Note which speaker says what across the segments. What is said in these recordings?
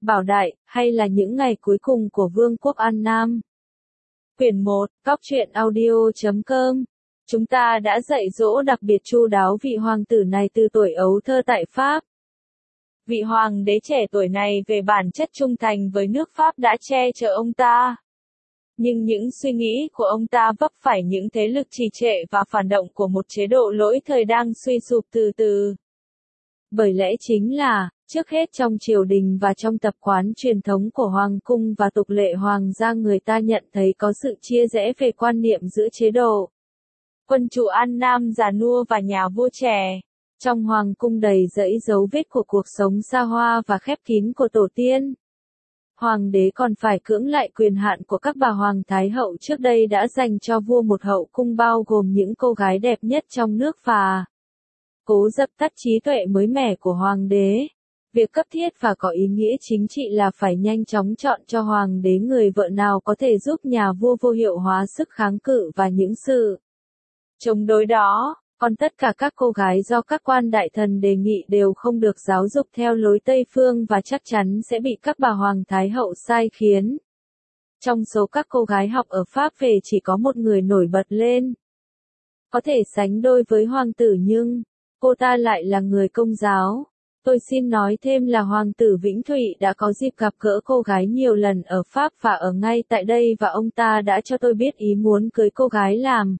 Speaker 1: Bảo Đại, hay là những ngày cuối cùng của Vương quốc An Nam. Quyển 1, Cóc truyện audio.com. Chúng ta đã dạy dỗ đặc biệt chu đáo vị hoàng tử này từ tuổi ấu thơ tại Pháp. Vị hoàng đế trẻ tuổi này về bản chất trung thành với nước Pháp đã che chở ông ta. Nhưng những suy nghĩ của ông ta vấp phải những thế lực trì trệ và phản động của một chế độ lỗi thời đang suy sụp từ từ. Bởi lẽ chính là, trước hết trong triều đình và trong tập quán truyền thống của hoàng cung và tục lệ hoàng gia người ta nhận thấy có sự chia rẽ về quan niệm giữa chế độ quân chủ An Nam già nua và nhà vua trẻ. Trong hoàng cung đầy rẫy dấu vết của cuộc sống xa hoa và khép kín của tổ tiên. Hoàng đế còn phải cưỡng lại quyền hạn của các bà hoàng thái hậu trước đây đã dành cho vua một hậu cung bao gồm những cô gái đẹp nhất trong nước và cố dập tắt trí tuệ mới mẻ của hoàng đế. Việc cấp thiết và có ý nghĩa chính trị là phải nhanh chóng chọn cho hoàng đế người vợ nào có thể giúp nhà vua vô hiệu hóa sức kháng cự và những sự chống đối đó. Còn tất cả các cô gái do các quan đại thần đề nghị đều không được giáo dục theo lối Tây phương và chắc chắn sẽ bị các bà hoàng thái hậu sai khiến. Trong số các cô gái học ở Pháp về chỉ có một người nổi bật lên, có thể sánh đôi với hoàng tử nhưng cô ta lại là người Công giáo. Tôi xin nói thêm là hoàng tử Vĩnh Thụy đã có dịp gặp gỡ cô gái nhiều lần ở Pháp và ở ngay tại đây và ông ta đã cho tôi biết ý muốn cưới cô gái làm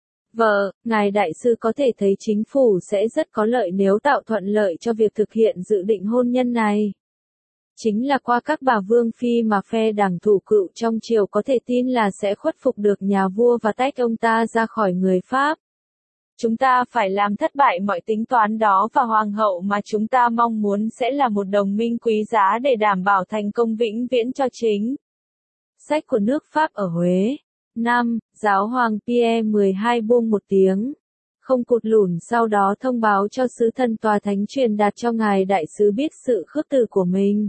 Speaker 1: vợ. Ngài đại sư có thể thấy chính phủ sẽ rất có lợi nếu tạo thuận lợi cho việc thực hiện dự định hôn nhân này. Chính là qua các bà vương phi mà phe đảng thủ cựu trong triều có thể tin là sẽ khuất phục được nhà vua và tách ông ta ra khỏi người Pháp. Chúng ta phải làm thất bại mọi tính toán đó và hoàng hậu mà chúng ta mong muốn sẽ là một đồng minh quý giá để đảm bảo thành công vĩnh viễn cho chính sách của nước Pháp ở Huế. 5. Giáo hoàng Pierre 12 buông một tiếng không cụt lủn sau đó thông báo cho sứ thần tòa thánh truyền đạt cho ngài đại sứ biết sự khước từ của mình.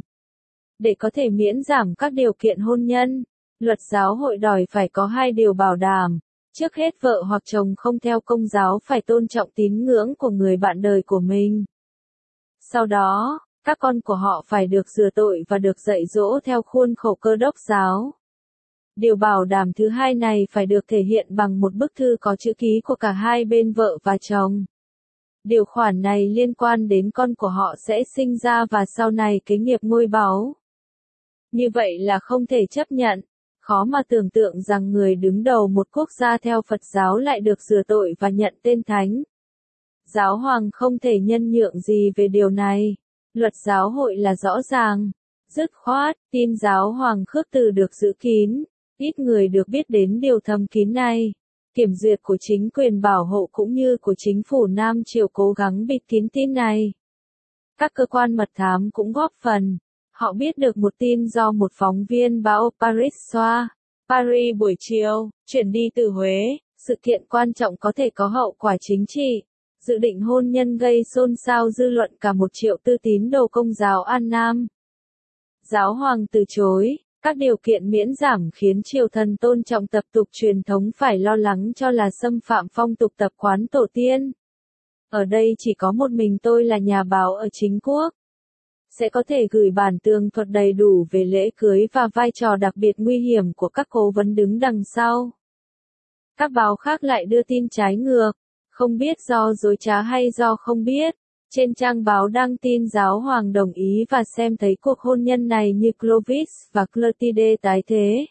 Speaker 1: Để có thể miễn giảm các điều kiện hôn nhân, luật giáo hội đòi phải có hai điều bảo đảm. Trước hết vợ hoặc chồng không theo Công giáo phải tôn trọng tín ngưỡng của người bạn đời của mình. Sau đó, các con của họ phải được rửa tội và được dạy dỗ theo khuôn khổ Cơ đốc giáo. Điều bảo đảm thứ hai này phải được thể hiện bằng một bức thư có chữ ký của cả hai bên vợ và chồng. Điều khoản này liên quan đến con của họ sẽ sinh ra và sau này kế nghiệp ngôi báu. Như vậy là không thể chấp nhận. Khó mà tưởng tượng rằng người đứng đầu một quốc gia theo Phật giáo lại được rửa tội và nhận tên thánh. Giáo hoàng không thể nhân nhượng gì về điều này. Luật giáo hội là rõ ràng, dứt khoát, tin giáo hoàng khước từ được giữ kín. Ít người được biết đến điều thầm kín này. Kiểm duyệt của chính quyền bảo hộ cũng như của chính phủ Nam Triều cố gắng bịt kín tin này. Các cơ quan mật thám cũng góp phần. Họ biết được một tin do một phóng viên báo Paris Soir, Paris buổi chiều, chuyển đi từ Huế. Sự kiện quan trọng có thể có hậu quả chính trị. Dự định hôn nhân gây xôn xao dư luận cả 1 triệu tư tín đồ Công giáo An Nam. Giáo hoàng từ chối. Các điều kiện miễn giảm khiến triều thần tôn trọng tập tục truyền thống phải lo lắng cho là xâm phạm phong tục tập quán tổ tiên. Ở đây chỉ có một mình tôi là nhà báo ở chính quốc. Sẽ có thể gửi bản tường thuật đầy đủ về lễ cưới và vai trò đặc biệt nguy hiểm của các cố vấn đứng đằng sau. Các báo khác lại đưa tin trái ngược, không biết do dối trá hay do không biết. Trên trang báo đăng tin giáo hoàng đồng ý và xem thấy cuộc hôn nhân này như Clovis và Clotilde tái thế.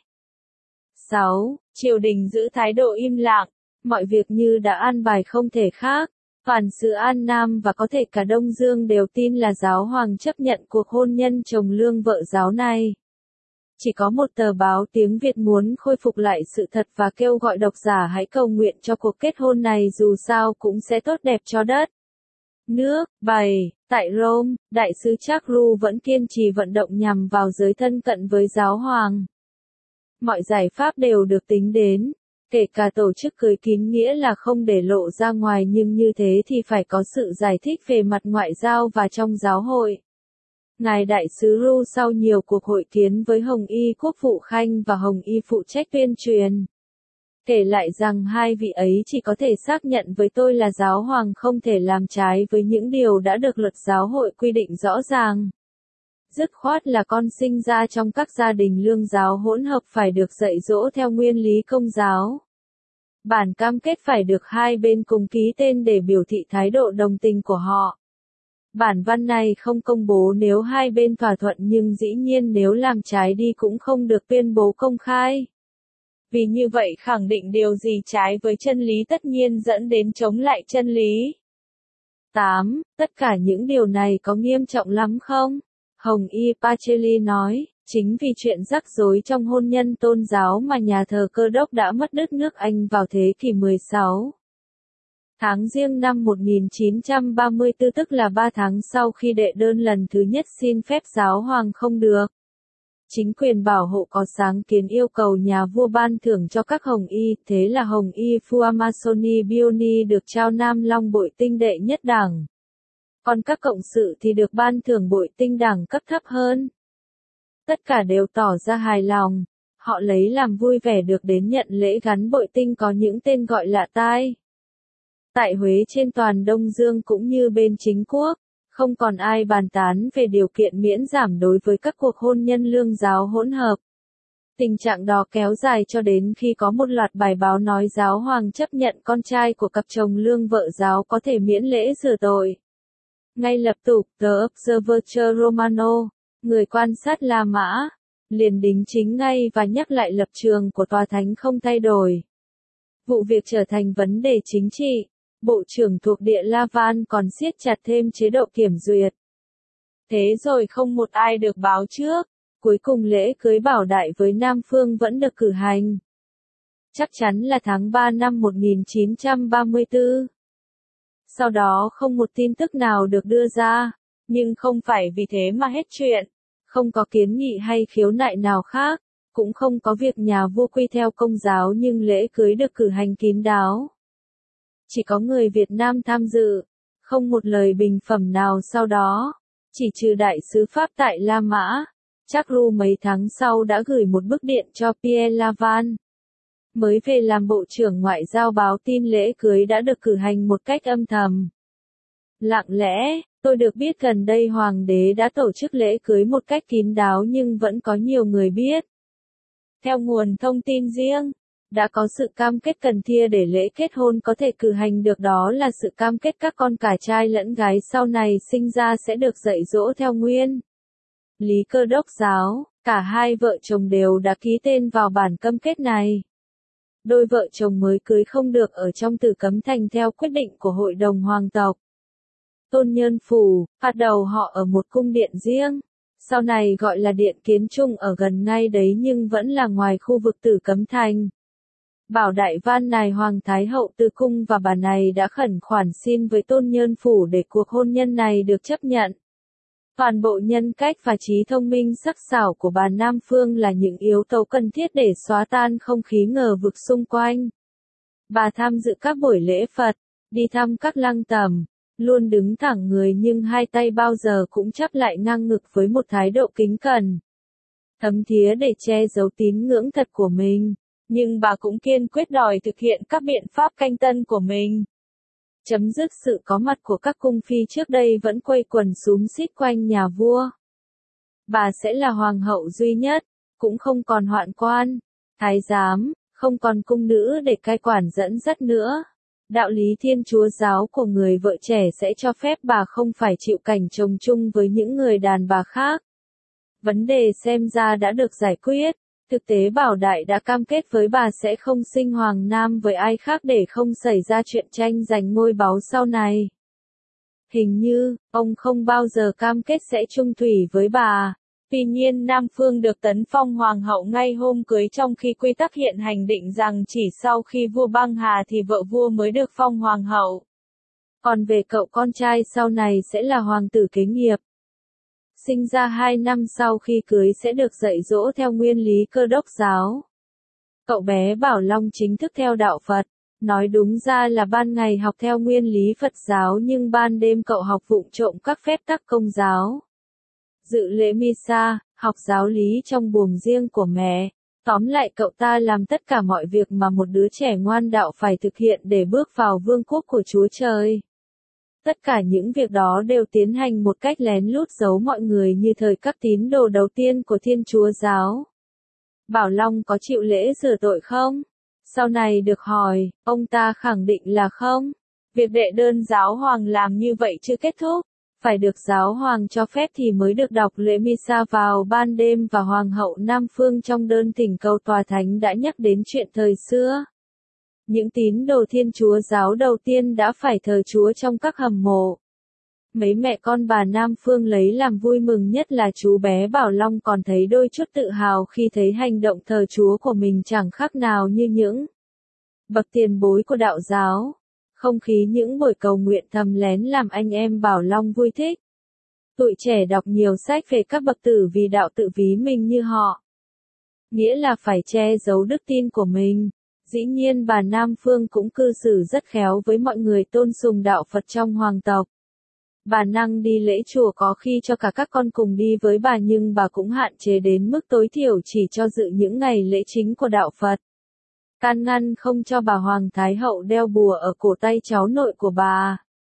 Speaker 1: 6. Triều đình giữ thái độ im lặng, mọi việc như đã an bài không thể khác. Toàn xứ An Nam và có thể cả Đông Dương đều tin là giáo hoàng chấp nhận cuộc hôn nhân chồng lương vợ giáo này. Chỉ có một tờ báo tiếng Việt muốn khôi phục lại sự thật và kêu gọi độc giả hãy cầu nguyện cho cuộc kết hôn này dù sao cũng sẽ tốt đẹp cho đất nước. 7. Tại Rome, đại sứ Charles vẫn kiên trì vận động nhằm vào giới thân cận với giáo hoàng. Mọi giải pháp đều được tính đến, kể cả tổ chức cưới kín nghĩa là không để lộ ra ngoài nhưng như thế thì phải có sự giải thích về mặt ngoại giao và trong giáo hội. Ngài đại sứ Ru sau nhiều cuộc hội kiến với Hồng Y Quốc vụ Khanh và Hồng Y phụ trách tuyên truyền, kể lại rằng hai vị ấy chỉ có thể xác nhận với tôi là giáo hoàng không thể làm trái với những điều đã được luật giáo hội quy định rõ ràng. Dứt khoát là con sinh ra trong các gia đình lương giáo hỗn hợp phải được dạy dỗ theo nguyên lý Công giáo. Bản cam kết phải được hai bên cùng ký tên để biểu thị thái độ đồng tình của họ. Bản văn này không công bố nếu hai bên thỏa thuận, nhưng dĩ nhiên nếu làm trái đi cũng không được tuyên bố công khai. Vì như vậy khẳng định điều gì trái với chân lý tất nhiên dẫn đến chống lại chân lý. 8. Tất cả những điều này có nghiêm trọng lắm không? Hồng Y Pacelli nói, chính vì chuyện rắc rối trong hôn nhân tôn giáo mà nhà thờ Cơ đốc đã mất đất nước Anh vào thế kỷ 16. Tháng Giêng năm 1934, tức là 3 tháng sau khi đệ đơn lần thứ nhất xin phép giáo hoàng không được. Chính quyền bảo hộ có sáng kiến yêu cầu nhà vua ban thưởng cho các Hồng Y, thế là Hồng Y Fuamasoni Bioni được trao Nam Long bội tinh đệ nhất đẳng. Còn các cộng sự thì được ban thưởng bội tinh đẳng cấp thấp hơn. Tất cả đều tỏ ra hài lòng, họ lấy làm vui vẻ được đến nhận lễ gắn bội tinh có những tên gọi lạ tai. Tại Huế trên toàn Đông Dương cũng như bên chính quốc, không còn ai bàn tán về điều kiện miễn giảm đối với các cuộc hôn nhân lương giáo hỗn hợp. Tình trạng đó kéo dài cho đến khi có một loạt bài báo nói giáo hoàng chấp nhận con trai của cặp chồng lương vợ giáo có thể miễn lễ rửa tội. Ngay lập tức, The Observer Romano, người quan sát La Mã, liền đính chính ngay và nhắc lại lập trường của tòa thánh không thay đổi. Vụ việc trở thành vấn đề chính trị. Bộ trưởng thuộc địa Laval còn siết chặt thêm chế độ kiểm duyệt. Thế rồi không một ai được báo trước, cuối cùng lễ cưới Bảo Đại với Nam Phương vẫn được cử hành. Chắc chắn là tháng 3 năm 1934. Sau đó không một tin tức nào được đưa ra, nhưng không phải vì thế mà hết chuyện, không có kiến nghị hay khiếu nại nào khác, cũng không có việc nhà vua quy theo Công giáo, nhưng lễ cưới được cử hành kín đáo. Chỉ có người Việt Nam tham dự, không một lời bình phẩm nào sau đó, chỉ trừ đại sứ Pháp tại La Mã. Charles mấy tháng sau đã gửi một bức điện cho Pierre Laval. Mới về làm Bộ trưởng Ngoại giao báo tin lễ cưới đã được cử hành một cách âm thầm. Lặng lẽ, tôi được biết gần đây Hoàng đế đã tổ chức lễ cưới một cách kín đáo nhưng vẫn có nhiều người biết. Theo nguồn thông tin riêng, đã có sự cam kết cần thiết để lễ kết hôn có thể cử hành được, đó là sự cam kết các con cả trai lẫn gái sau này sinh ra sẽ được dạy dỗ theo nguyên lý Cơ đốc giáo. Cả hai vợ chồng đều đã ký tên vào bản cam kết này. Đôi vợ chồng mới cưới không được ở trong Tử Cấm Thành theo quyết định của Hội đồng Hoàng tộc Tôn Nhơn Phủ, bắt đầu họ ở một cung điện riêng, sau này gọi là Điện Kiến Trung ở gần ngay đấy nhưng vẫn là ngoài khu vực Tử Cấm Thành. Bảo Đại van nài Hoàng Thái Hậu từ cung và bà này đã khẩn khoản xin với Tôn Nhơn Phủ để cuộc hôn nhân này được chấp nhận. Toàn bộ nhân cách và trí thông minh sắc sảo của bà Nam Phương là những yếu tố cần thiết để xóa tan không khí ngờ vực xung quanh. Bà tham dự các buổi lễ Phật, đi thăm các lăng tẩm, luôn đứng thẳng người nhưng hai tay bao giờ cũng chắp lại ngang ngực với một thái độ kính cẩn, thấm thía để che giấu tín ngưỡng thật của mình. Nhưng bà cũng kiên quyết đòi thực hiện các biện pháp canh tân của mình. Chấm dứt sự có mặt của các cung phi trước đây vẫn quây quần xúm xít quanh nhà vua. Bà sẽ là hoàng hậu duy nhất, cũng không còn hoạn quan, thái giám, không còn cung nữ để cai quản dẫn dắt nữa. Đạo lý Thiên Chúa giáo của người vợ trẻ sẽ cho phép bà không phải chịu cảnh chồng chung với những người đàn bà khác. Vấn đề xem ra đã được giải quyết. Thực tế Bảo Đại đã cam kết với bà sẽ không sinh hoàng nam với ai khác để không xảy ra chuyện tranh giành ngôi báu sau này. Hình như, ông không bao giờ cam kết sẽ chung thủy với bà. Tuy nhiên Nam Phương được tấn phong hoàng hậu ngay hôm cưới, trong khi quy tắc hiện hành định rằng chỉ sau khi vua băng hà thì vợ vua mới được phong hoàng hậu. Còn về cậu con trai sau này sẽ là hoàng tử kế nghiệp. Sinh ra 2 năm sau khi cưới sẽ được dạy dỗ theo nguyên lý Cơ đốc giáo. Cậu bé Bảo Long chính thức theo đạo Phật, nói đúng ra là ban ngày học theo nguyên lý Phật giáo nhưng ban đêm cậu học vụng trộm các phép tắc Công giáo. Dự lễ Misa, học giáo lý trong buồng riêng của mẹ. Tóm lại cậu ta làm tất cả mọi việc mà một đứa trẻ ngoan đạo phải thực hiện để bước vào vương quốc của Chúa Trời. Tất cả những việc đó đều tiến hành một cách lén lút giấu mọi người như thời các tín đồ đầu tiên của Thiên Chúa giáo. Bảo Long có chịu lễ rửa tội không? Sau này được hỏi, ông ta khẳng định là không. Việc đệ đơn giáo hoàng làm như vậy chưa kết thúc. Phải được giáo hoàng cho phép thì mới được đọc lễ Misa vào ban đêm, và Hoàng hậu Nam Phương trong đơn thỉnh cầu tòa thánh đã nhắc đến chuyện thời xưa. Những tín đồ Thiên Chúa giáo đầu tiên đã phải thờ Chúa trong các hầm mộ. Mấy mẹ con bà Nam Phương lấy làm vui mừng nhất là chú bé Bảo Long còn thấy đôi chút tự hào khi thấy hành động thờ Chúa của mình chẳng khác nào như những bậc tiền bối của đạo giáo. Không khí những buổi cầu nguyện thầm lén làm anh em Bảo Long vui thích. Tụi trẻ đọc nhiều sách về các bậc tử vì đạo tự ví mình như họ. Nghĩa là phải che giấu đức tin của mình. Dĩ nhiên bà Nam Phương cũng cư xử rất khéo với mọi người tôn sùng đạo Phật trong hoàng tộc. Bà năng đi lễ chùa có khi cho cả các con cùng đi với bà, nhưng bà cũng hạn chế đến mức tối thiểu chỉ cho dự những ngày lễ chính của đạo Phật. Can ngăn không cho bà Hoàng Thái Hậu đeo bùa ở cổ tay cháu nội của bà.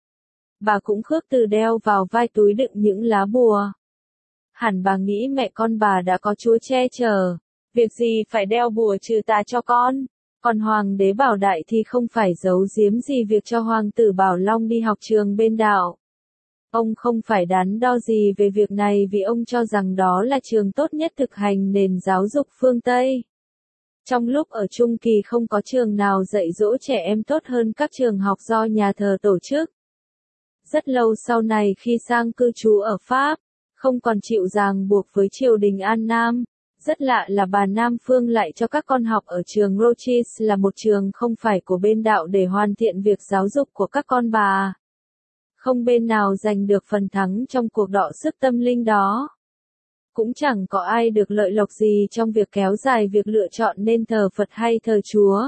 Speaker 1: Bà cũng khước từ đeo vào vai túi đựng những lá bùa. Hẳn bà nghĩ mẹ con bà đã có Chúa che chở. Việc gì phải đeo bùa trừ tà cho con. Còn Hoàng đế Bảo Đại thì không phải giấu giếm gì việc cho Hoàng tử Bảo Long đi học trường bên đạo. Ông không phải đắn đo gì về việc này vì ông cho rằng đó là trường tốt nhất thực hành nền giáo dục phương Tây. Trong lúc ở Trung Kỳ không có trường nào dạy dỗ trẻ em tốt hơn các trường học do nhà thờ tổ chức. Rất lâu sau này khi sang cư trú ở Pháp, không còn chịu ràng buộc với triều đình An Nam. Rất lạ là bà Nam Phương lại cho các con học ở trường Rochis, là một trường không phải của bên đạo, để hoàn thiện việc giáo dục của các con bà. Không bên nào giành được phần thắng trong cuộc đọ sức tâm linh đó. Cũng chẳng có ai được lợi lộc gì trong việc kéo dài việc lựa chọn nên thờ Phật hay thờ Chúa.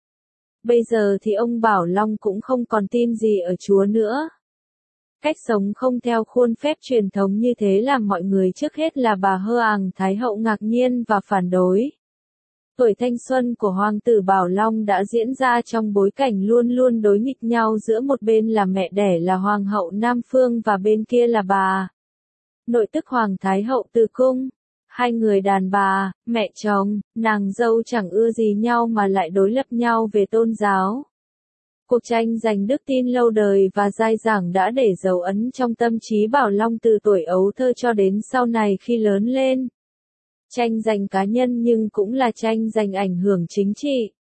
Speaker 1: Bây giờ thì ông Bảo Long cũng không còn tin gì ở Chúa nữa. Cách sống không theo khuôn phép truyền thống như thế làm mọi người, trước hết là bà Hơ Àng Thái Hậu, ngạc nhiên và phản đối. Tuổi thanh xuân của Hoàng tử Bảo Long đã diễn ra trong bối cảnh luôn luôn đối nghịch nhau giữa một bên là mẹ đẻ là Hoàng hậu Nam Phương và bên kia là bà nội tức Hoàng Thái Hậu Từ Cung. Hai người đàn bà, mẹ chồng, nàng dâu chẳng ưa gì nhau mà lại đối lập nhau về tôn giáo. Cuộc tranh giành đức tin lâu đời và dai dẳng đã để dấu ấn trong tâm trí Bảo Long từ tuổi ấu thơ cho đến sau này khi lớn lên. Tranh giành cá nhân nhưng cũng là tranh giành ảnh hưởng chính trị.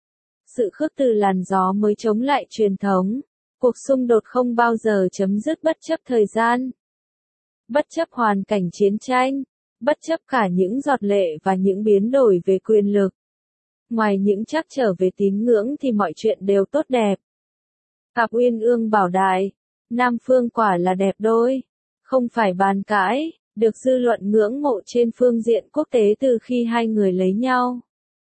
Speaker 1: Sự khước từ làn gió mới chống lại truyền thống. Cuộc xung đột không bao giờ chấm dứt bất chấp thời gian. Bất chấp hoàn cảnh chiến tranh. Bất chấp cả những giọt lệ và những biến đổi về quyền lực. Ngoài những trắc trở về tín ngưỡng thì mọi chuyện đều tốt đẹp. Cặp uyên ương Bảo Đại, Nam Phương quả là đẹp đôi. Không phải bàn cãi, được dư luận ngưỡng mộ trên phương diện quốc tế từ khi hai người lấy nhau.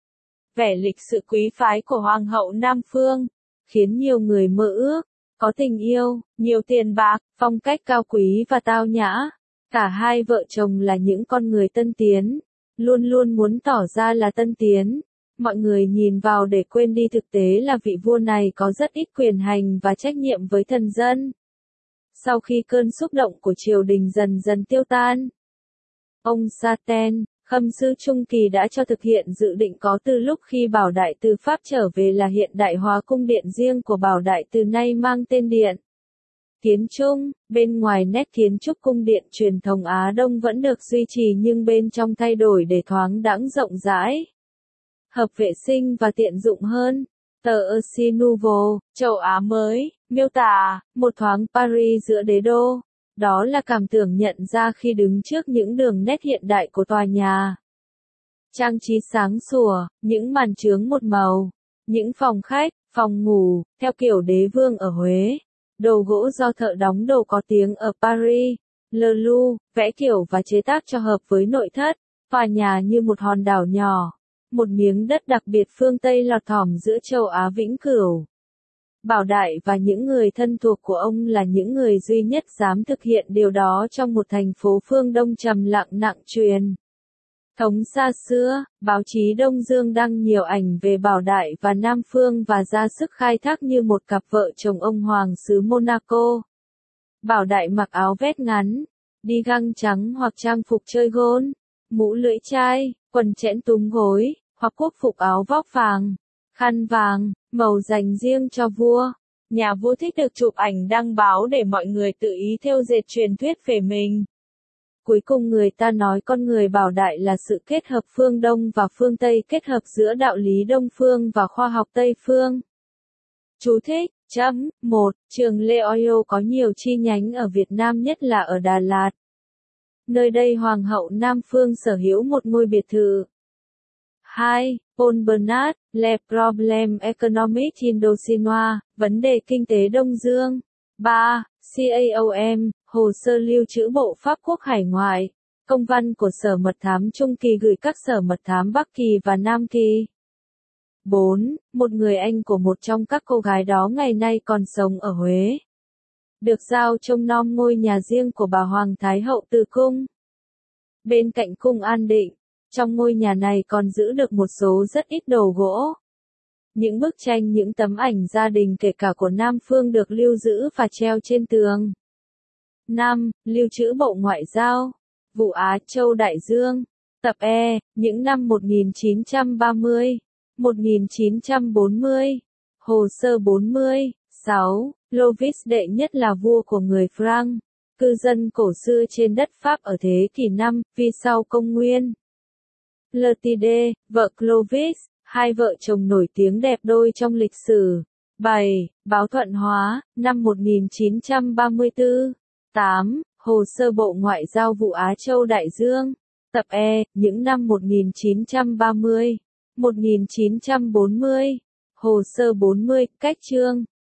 Speaker 1: Vẻ lịch sự quý phái của Hoàng hậu Nam Phương khiến nhiều người mơ ước, có tình yêu, nhiều tiền bạc, phong cách cao quý và tao nhã. Cả hai vợ chồng là những con người tân tiến, luôn luôn muốn tỏ ra là tân tiến. Mọi người nhìn vào để quên đi thực tế là vị vua này có rất ít quyền hành và trách nhiệm với thần dân. Sau khi cơn xúc động của triều đình dần dần tiêu tan, ông Saten, khâm sứ Trung Kỳ đã cho thực hiện dự định có từ lúc khi Bảo Đại từ Pháp trở về là hiện đại hóa cung điện riêng của Bảo Đại, từ nay mang tên Điện Kiến Trung. Bên ngoài nét kiến trúc cung điện truyền thống Á Đông vẫn được duy trì nhưng bên trong thay đổi để thoáng đãng, rộng rãi, hợp vệ sinh và tiện dụng hơn. Tờ Eci Nouveau, châu Á mới, miêu tả một thoáng Paris giữa đế đô. Đó là cảm tưởng nhận ra khi đứng trước những đường nét hiện đại của tòa nhà. Trang trí sáng sủa, những màn chướng một màu, những phòng khách, phòng ngủ, theo kiểu đế vương ở Huế. Đồ gỗ do thợ đóng đồ có tiếng ở Paris, Le Louvre, vẽ kiểu và chế tác cho hợp với nội thất. Tòa nhà như một hòn đảo nhỏ, một miếng đất đặc biệt phương Tây lọt thỏm giữa châu Á vĩnh cửu. Bảo Đại và những người thân thuộc của ông là những người duy nhất dám thực hiện điều đó trong một thành phố phương Đông trầm lặng nặng truyền thống xa xưa. Báo chí Đông Dương đăng nhiều ảnh về Bảo Đại và Nam Phương và ra sức khai thác như một cặp vợ chồng ông hoàng xứ Monaco. Bảo đại mặc áo vest ngắn, đi găng trắng hoặc trang phục chơi gôn, mũ lưỡi chai, quần chẽn túm gối, hoặc quốc phục áo vóc vàng, khăn vàng, màu dành riêng cho vua. Nhà vua thích được chụp ảnh đăng báo để mọi người tự ý thêu dệt truyền thuyết về mình. Cuối cùng người ta nói con người Bảo Đại là sự kết hợp phương Đông và phương Tây, kết hợp giữa đạo lý Đông phương và khoa học Tây phương. Chú thích, 1. Trường Leoio có nhiều chi nhánh ở Việt Nam, nhất là ở Đà Lạt. Nơi đây Hoàng hậu Nam Phương sở hữu một ngôi biệt thự. 2. Paul Bernard, Le Problème économique Indochinois, vấn đề kinh tế Đông Dương. 3. CAOM, hồ sơ lưu trữ Bộ Pháp quốc hải ngoại. Công văn của Sở Mật thám Trung Kỳ gửi các sở mật thám Bắc Kỳ và Nam Kỳ. 4. Một người anh của một trong các cô gái đó ngày nay còn sống ở Huế. Được giao trông nom ngôi nhà riêng của bà Hoàng Thái Hậu Từ Cung. Bên cạnh cung An Định, trong ngôi nhà này còn giữ được một số rất ít đồ gỗ. Những bức tranh, những tấm ảnh gia đình kể cả của Nam Phương được lưu giữ và treo trên tường. 5. Lưu trữ Bộ Ngoại giao. Vụ Á Châu Đại Dương. Tập E, những năm 1930, 1940. Hồ sơ 40. 6. Clovis đệ nhất là vua của người Franc, cư dân cổ xưa trên đất Pháp ở thế kỷ 5, vì sau công nguyên. Clotilde, vợ Clovis, hai vợ chồng nổi tiếng đẹp đôi trong lịch sử. 7. Báo Thuận Hóa, năm 1934. 8. Hồ sơ Bộ Ngoại giao vụ Á Châu Đại Dương. Tập E, những năm 1930, 1940. Hồ sơ 40, cách chương.